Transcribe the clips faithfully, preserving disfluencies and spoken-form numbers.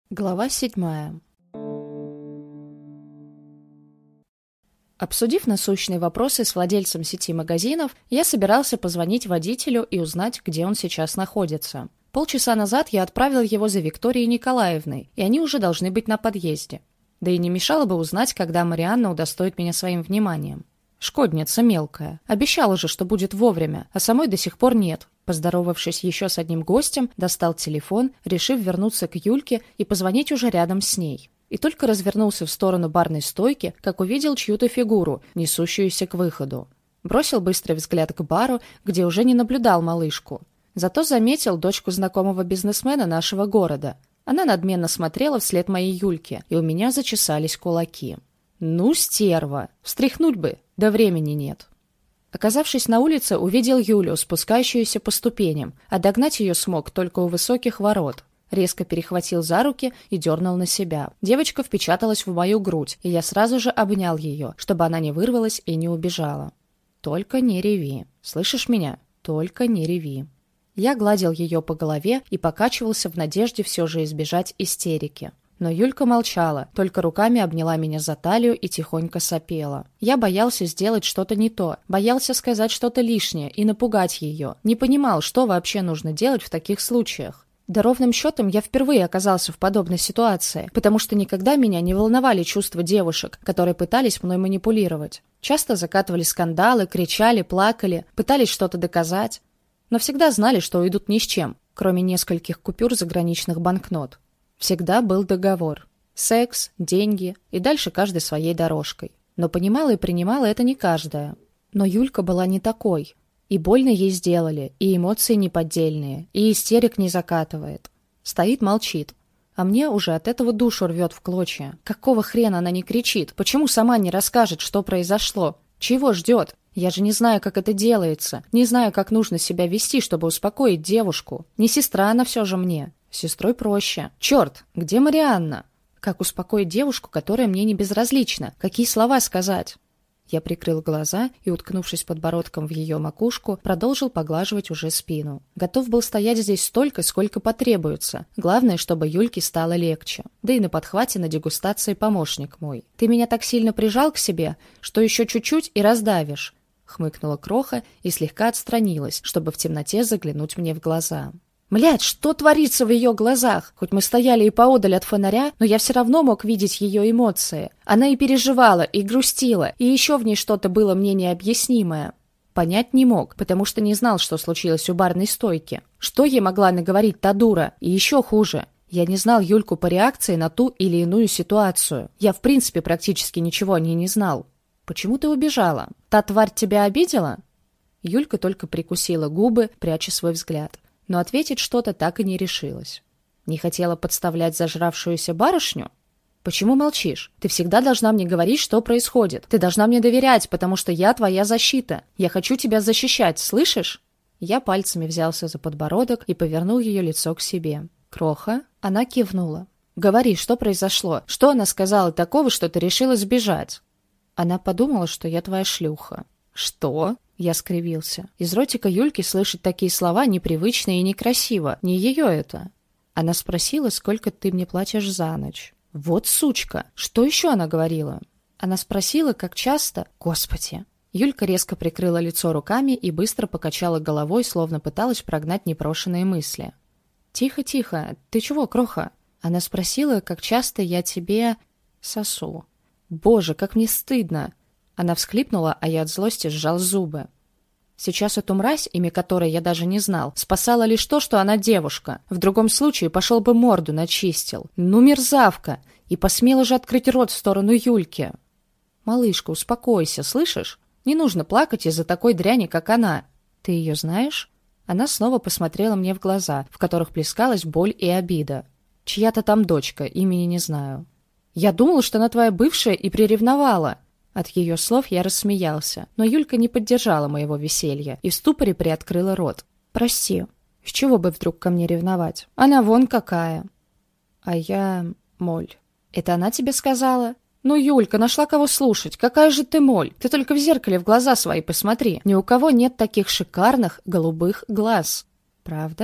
Глава седьмая. Обсудив насущные вопросы с владельцем сети магазинов, я собирался позвонить водителю и узнать, где он сейчас находится. Полчаса назад я отправил его за Викторией Николаевной, и они уже должны быть на подъезде. Да и не мешало бы узнать, когда Марианна удостоит меня своим вниманием. Шкодница мелкая. Обещала же, что будет вовремя, а самой до сих пор нет. Поздоровавшись еще с одним гостем, достал телефон, решив вернуться к Юльке и позвонить уже рядом с ней. И только развернулся в сторону барной стойки, как увидел чью-то фигуру, несущуюся к выходу. Бросил быстрый взгляд к бару, где уже не наблюдал малышку. Зато заметил дочку знакомого бизнесмена нашего города. Она надменно смотрела вслед моей Юльке, и у меня зачесались кулаки. «Ну, стерва! Встряхнуть бы, да времени нет!» Оказавшись на улице, увидел Юлю, спускающуюся по ступеням, а догнать ее смог только у высоких ворот. Резко перехватил за руки и дернул на себя. Девочка впечаталась в мою грудь, и я сразу же обнял ее, чтобы она не вырвалась и не убежала. «Только не реви. Слышишь меня? Только не реви». Я гладил ее по голове и покачивался в надежде все же избежать истерики. Но Юлька молчала, только руками обняла меня за талию и тихонько сопела. Я боялся сделать что-то не то, боялся сказать что-то лишнее и напугать ее. Не понимал, что вообще нужно делать в таких случаях. Да ровным счетом я впервые оказался в подобной ситуации, потому что никогда меня не волновали чувства девушек, которые пытались мной манипулировать. Часто закатывали скандалы, кричали, плакали, пытались что-то доказать. Но всегда знали, что уйдут ни с чем, кроме нескольких купюр заграничных банкнот. Всегда был договор. Секс, деньги и дальше каждый своей дорожкой. Но понимала и принимала это не каждая. Но Юлька была не такой. И больно ей сделали, и эмоции неподдельные, и истерик не закатывает. Стоит, молчит. А мне уже от этого душу рвет в клочья. Какого хрена она не кричит? Почему сама не расскажет, что произошло? Чего ждет? Я же не знаю, как это делается. Не знаю, как нужно себя вести, чтобы успокоить девушку. Не сестра она все же мне. С сестрой проще. Черт, где Марианна? Как успокоить девушку, которая мне не безразлична? Какие слова сказать? Я прикрыл глаза и, уткнувшись подбородком в ее макушку, продолжил поглаживать уже спину. Готов был стоять здесь столько, сколько потребуется. Главное, чтобы Юльке стало легче. Да и на подхвате на дегустации помощник мой. «Ты меня так сильно прижал к себе, что еще чуть-чуть и раздавишь», — хмыкнула Кроха и слегка отстранилась, чтобы в темноте заглянуть мне в глаза. Млядь, что творится в ее глазах? Хоть мы стояли и поодаль от фонаря, но я все равно мог видеть ее эмоции. Она и переживала, и грустила, и еще в ней что-то было мне необъяснимое. Понять не мог, потому что не знал, что случилось у барной стойки. Что ей могла наговорить та дура? И еще хуже. Я не знал Юльку по реакции на ту или иную ситуацию. Я в принципе практически ничего о ней не знал. Почему ты убежала? Та тварь тебя обидела? Юлька только прикусила губы, пряча свой взгляд. Но ответить что-то так и не решилась. Не хотела подставлять зажравшуюся барышню? Почему молчишь? Ты всегда должна мне говорить, что происходит. Ты должна мне доверять, потому что я твоя защита. Я хочу тебя защищать, слышишь? Я пальцами взялся за подбородок и повернул ее лицо к себе. Кроха? Она кивнула. Говори, что произошло? Что она сказала такого, что ты решила сбежать? Она подумала, что я твоя шлюха. Что? Я скривился. Из ротика Юльки слышать такие слова непривычно и некрасиво. Не ее это. Она спросила, сколько ты мне платишь за ночь. Вот сучка! Что еще она говорила? Она спросила, как часто... Господи! Юлька резко прикрыла лицо руками и быстро покачала головой, словно пыталась прогнать непрошенные мысли. Тихо, тихо. Ты чего, Кроха? Она спросила, как часто я тебе... сосу. Боже, как мне стыдно! Она всхлипнула, а я от злости сжал зубы. Сейчас эту мразь, имя которой я даже не знал, спасала лишь то, что она девушка. В другом случае пошел бы морду начистил. Ну, мерзавка! И посмела же открыть рот в сторону Юльки. Малышка, успокойся, слышишь? Не нужно плакать из-за такой дряни, как она. Ты ее знаешь? Она снова посмотрела мне в глаза, в которых плескалась боль и обида. Чья-то там дочка, имени не знаю. Я думала, что она твоя бывшая и приревновала. От ее слов я рассмеялся, но Юлька не поддержала моего веселья и в ступоре приоткрыла рот. «Прости, с чего бы вдруг ко мне ревновать? Она вон какая!» А я... моль. «Это она тебе сказала?» «Ну, Юлька, нашла кого слушать. Какая же ты моль? Ты только в зеркале в глаза свои посмотри. Ни у кого нет таких шикарных голубых глаз». «Правда?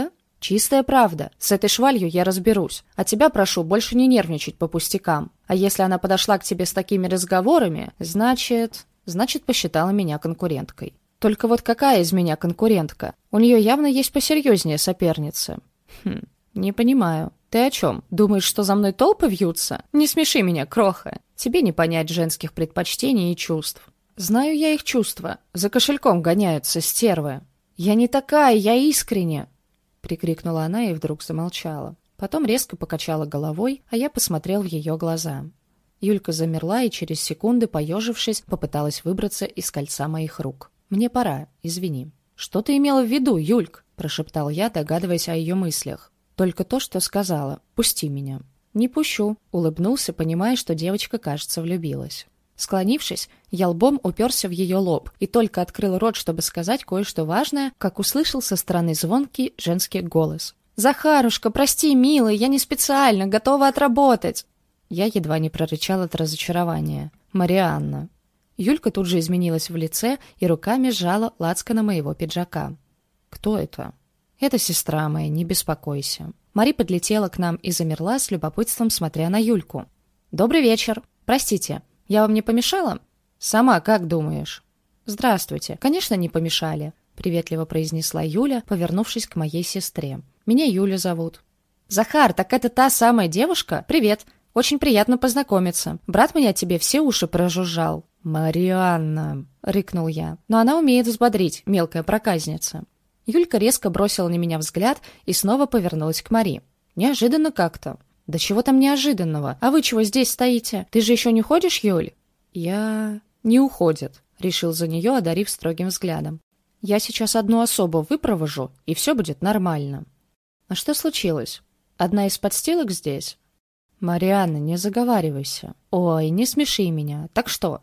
Чистая правда. С этой швалью я разберусь. А тебя прошу больше не нервничать по пустякам. А если она подошла к тебе с такими разговорами, значит... Значит, посчитала меня конкуренткой. Только вот какая из меня конкурентка? У нее явно есть посерьезнее соперницы. Хм, не понимаю. Ты о чем? Думаешь, что за мной толпы вьются? Не смеши меня, кроха. Тебе не понять женских предпочтений и чувств. Знаю я их чувства. За кошельком гоняются стервы. Я не такая, я искренне. Прикрикнула она и вдруг замолчала. Потом резко покачала головой, а я посмотрел в ее глаза. Юлька замерла и через секунды, поежившись, попыталась выбраться из кольца моих рук. «Мне пора, извини». «Что ты имела в виду, Юльк?» – прошептал я, догадываясь о ее мыслях. «Только то, что сказала. Пусти меня». «Не пущу», – улыбнулся, понимая, что девочка, кажется, влюбилась. Склонившись, я лбом уперся в ее лоб и только открыл рот, чтобы сказать кое-что важное, как услышал со стороны звонкий женский голос. «Захарушка, прости, милый, я не специально, готова отработать!» Я едва не прорычал от разочарования. «Марианна». Юлька тут же изменилась в лице и руками сжала лацкана моего пиджака. «Кто это?» «Это сестра моя, не беспокойся». Мари подлетела к нам и замерла с любопытством, смотря на Юльку. «Добрый вечер. Простите, я вам не помешала?» «Сама как думаешь?» «Здравствуйте. Конечно, не помешали», — приветливо произнесла Юля, повернувшись к моей сестре. «Меня Юля зовут». «Захар, так это та самая девушка? Привет. Очень приятно познакомиться. Брат меня тебе все уши прожужжал». «Марианна!» — рыкнул я. «Но она умеет взбодрить, мелкая проказница». Юлька резко бросила на меня взгляд и снова повернулась к Мари. «Неожиданно как-то». «Да чего там неожиданного? А вы чего здесь стоите? Ты же еще не ходишь, Юль?» «Я...» «Не уходит», — решил за нее, одарив строгим взглядом. «Я сейчас одну особу выпровожу, и все будет нормально». «А что случилось? Одна из подстилок здесь?» «Марианна, не заговаривайся». «Ой, не смеши меня. Так что?»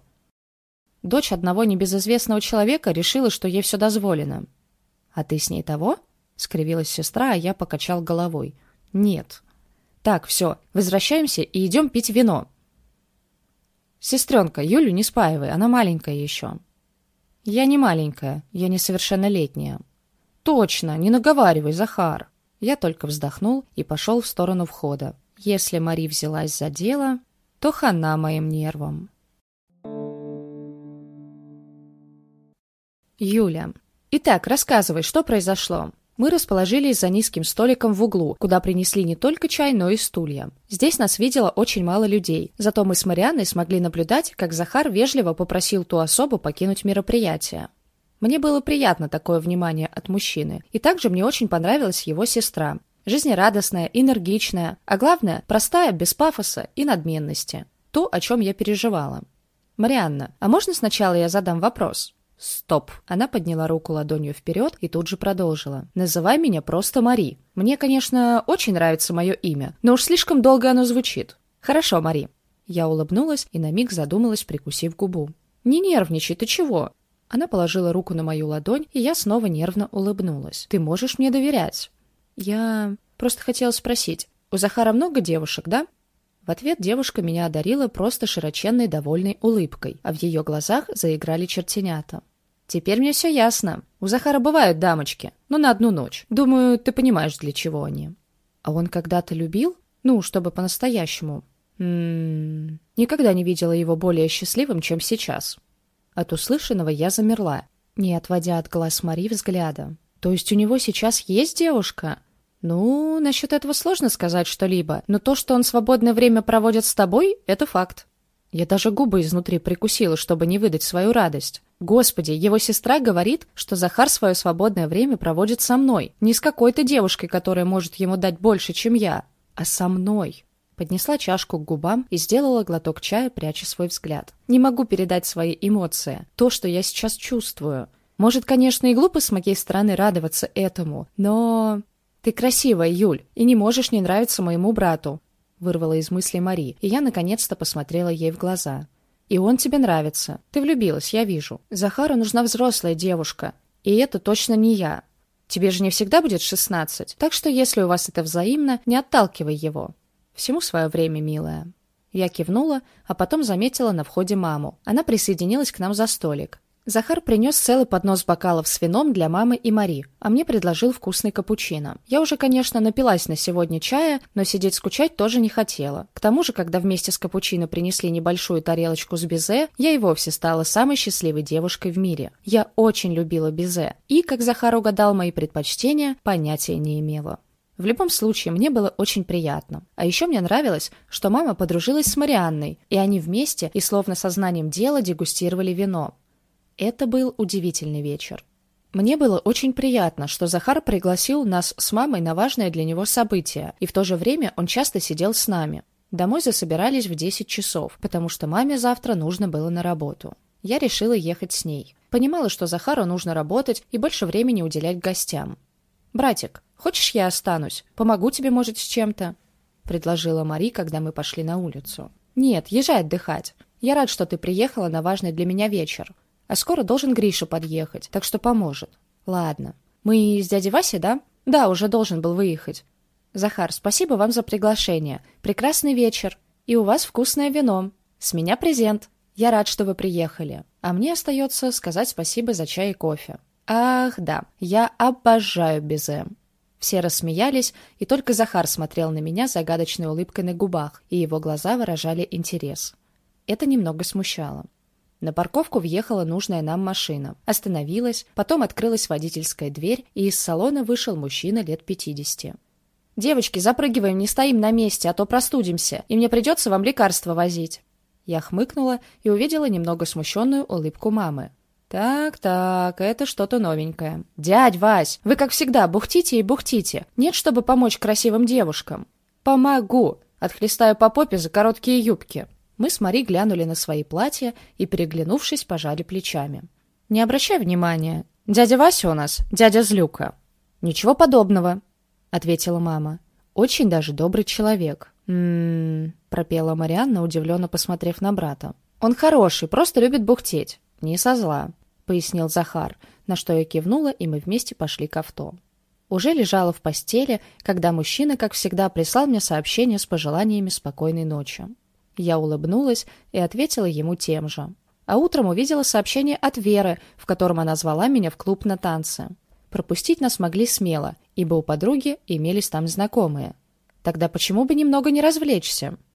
Дочь одного небезызвестного человека решила, что ей все дозволено. «А ты с ней того?» — скривилась сестра, а я покачал головой. «Нет». «Так, все, возвращаемся и идем пить вино». «Сестренка, Юлю не спаивай, она маленькая еще». «Я не маленькая, я несовершеннолетняя». «Точно, не наговаривай, Захар». Я только вздохнул и пошел в сторону входа. Если Мари взялась за дело, то хана моим нервам. Юля. Итак, рассказывай, что произошло. Мы расположились за низким столиком в углу, куда принесли не только чай, но и стулья. Здесь нас видело очень мало людей, зато мы с Марианной смогли наблюдать, как Захар вежливо попросил ту особу покинуть мероприятие. Мне было приятно такое внимание от мужчины, и также мне очень понравилась его сестра. Жизнерадостная, энергичная, а главное, простая, без пафоса и надменности. То, о чем я переживала. «Марианна, а можно сначала я задам вопрос?» «Стоп!» Она подняла руку ладонью вперед и тут же продолжила. «Называй меня просто Мари. Мне, конечно, очень нравится мое имя, но уж слишком долго оно звучит». «Хорошо, Мари». Я улыбнулась и на миг задумалась, прикусив губу. «Не нервничай, ты чего?» Она положила руку на мою ладонь, и я снова нервно улыбнулась. «Ты можешь мне доверять?» «Я просто хотела спросить, у Захара много девушек, да?» В ответ девушка меня одарила просто широченной довольной улыбкой, а в ее глазах заиграли чертенята. «Теперь мне все ясно. У Захара бывают дамочки, но на одну ночь. Думаю, ты понимаешь, для чего они». «А он когда-то любил? Ну, чтобы по-настоящему?» «М-м-м... Никогда не видела его более счастливым, чем сейчас». От услышанного я замерла, не отводя от глаз Мари взгляда. «То есть у него сейчас есть девушка?» «Ну, насчет этого сложно сказать что-либо, но то, что он свободное время проводит с тобой, это факт». Я даже губы изнутри прикусила, чтобы не выдать свою радость. Господи, его сестра говорит, что Захар свое свободное время проводит со мной. Не с какой-то девушкой, которая может ему дать больше, чем я, а со мной. Поднесла чашку к губам и сделала глоток чая, пряча свой взгляд. Не могу передать свои эмоции, то, что я сейчас чувствую. Может, конечно, и глупо с моей стороны радоваться этому, но... «Ты красивая, Юль, и не можешь не нравиться моему брату», — вырвала из мыслей Мари, и я наконец-то посмотрела ей в глаза. «И он тебе нравится. Ты влюбилась, я вижу. Захару нужна взрослая девушка, и это точно не я. Тебе же не всегда будет шестнадцать, так что если у вас это взаимно, не отталкивай его. Всему свое время, милая». Я кивнула, а потом заметила на входе маму. Она присоединилась к нам за столик. Захар принес целый поднос бокалов с вином для мамы и Мари, а мне предложил вкусный капучино. Я уже, конечно, напилась на сегодня чая, но сидеть скучать тоже не хотела. К тому же, когда вместе с капучино принесли небольшую тарелочку с безе, я и вовсе стала самой счастливой девушкой в мире. Я очень любила безе, и, как Захар угадал мои предпочтения, понятия не имела. В любом случае, мне было очень приятно. А еще мне нравилось, что мама подружилась с Марианной, и они вместе и словно сознанием дела дегустировали вино. Это был удивительный вечер. Мне было очень приятно, что Захар пригласил нас с мамой на важное для него событие, и в то же время он часто сидел с нами. Домой засобирались в десять часов, потому что маме завтра нужно было на работу. Я решила ехать с ней. Понимала, что Захару нужно работать и больше времени уделять гостям. «Братик, хочешь, я останусь? Помогу тебе, может, с чем-то?» — предложила Мари, когда мы пошли на улицу. «Нет, езжай отдыхать. Я рад, что ты приехала на важный для меня вечер. А скоро должен Гриша подъехать, так что поможет. Ладно. Мы с дядей Васей, да? Да, уже должен был выехать. Захар, спасибо вам за приглашение. Прекрасный вечер. И у вас вкусное вино. С меня презент. Я рад, что вы приехали. А мне остается сказать спасибо за чай и кофе. Ах, да, я обожаю безе». Все рассмеялись, и только Захар смотрел на меня с загадочной улыбкой на губах, и его глаза выражали интерес. Это немного смущало. На парковку въехала нужная нам машина. Остановилась, потом открылась водительская дверь, и из салона вышел мужчина лет пятидесяти. «Девочки, запрыгиваем, не стоим на месте, а то простудимся, и мне придется вам лекарства возить». Я хмыкнула и увидела немного смущенную улыбку мамы. «Так-так, это что-то новенькое. Дядь Вась, вы, как всегда, бухтите и бухтите. Нет, чтобы помочь красивым девушкам». «Помогу!» Отхлестаю по попе за короткие юбки. Мы с Мари глянули на свои платья и, переглянувшись, пожали плечами. «Не обращай внимания. Дядя Вася у нас, дядя Злюка». «Ничего подобного», — ответила мама. «Очень даже добрый человек». «М-м-м», пропела Марианна, удивленно посмотрев на брата. «Он хороший, просто любит бухтеть. Не со зла», — пояснил Захар, на что я кивнула, и мы вместе пошли к авто. Уже лежала в постели, когда мужчина, как всегда, прислал мне сообщение с пожеланиями спокойной ночи. Я улыбнулась и ответила ему тем же. А утром увидела сообщение от Веры, в котором она звала меня в клуб на танцы. Пропустить нас могли смело, ибо у подруги имелись там знакомые. Тогда почему бы немного не развлечься?